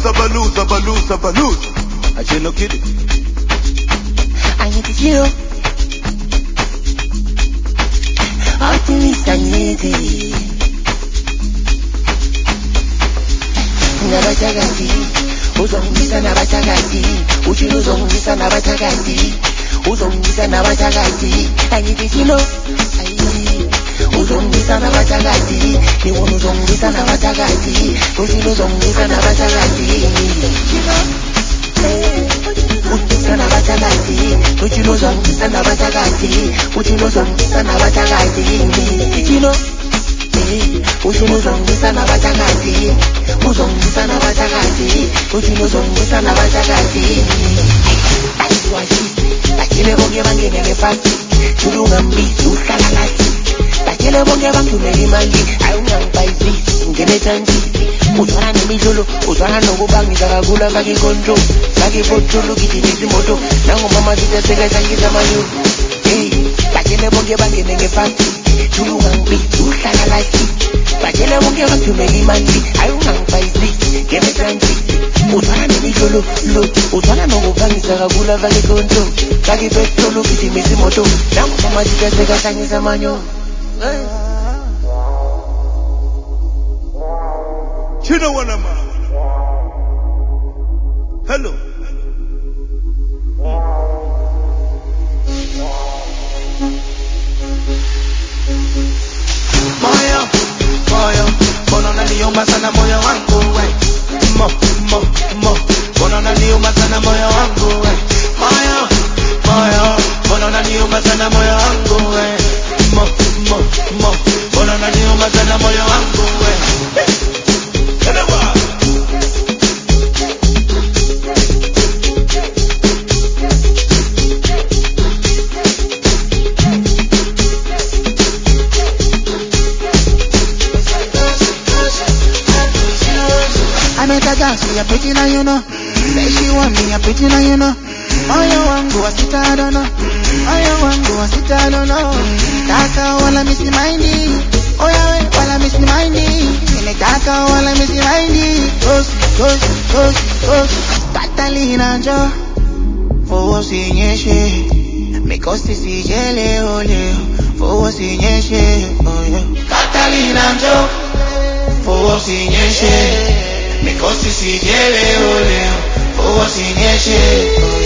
I just no kidding. I need to heal. Optimist, I need it. Nabachagati, uzongisa nabachagati, uchiluzongisa nabachagati, uzongisa nabachagati, I need to heal. Uzongisa nabachagati, ni uzongisa nabachagati, uchiluzongisa nabachagati. Sana batagati, uchino zongi sana batagati, uchino zongi sana batagati, uchino, uchino zongi sana batagati, uzongi sana batagati, uchino zongi sana batagati. Aiwashi, takile bonge bange nege fati, chulu ngambi, usala lati, takile bonge bange nege mangi, ayungang paizi, ngene chanti. Utwana nemidlolo, utwana nokubangi zakagula kaki konjo, kaki potolo kitinisi moto, nango mama ziteseka changiza manyo. Hey, bakele bonke bangene ngefasti, chulu ngambi, uhlala lati, bakele bonke bathumeli mandi, ayungangifayisi, ngeme chanti. Utwana nemidlolo, lo, utwana nokubangi zakagula kaki konjo, kaki potolo kitinisi moto, nango mama ziteseka changiza manyo. Hey. You know what I'm at. Hello. Moyo, mbona unaniuma sana moyo wangu we. Mbona unaniuma sana moyo wangu we. Moyo, mbona unaniuma sana moyo wangu we. Mbona unaniuma sana moyo wangu we. I met a girl, she a pretty now you know. Say she want me, a pretty now you know. Oh, you want go, I sit I don't know. Oh, you want go, I sit I don't know. Taka wala miss mindy. Oh yeah, wala miss mindy. Ile taka wala miss mindy. Close. Catalina jo. For sinyeshe. Me kosti si jele ole. For sinyeshe. Oh yeah. Catalina jo. For sinyeshe. Because si jele ole, oh si nyeshe.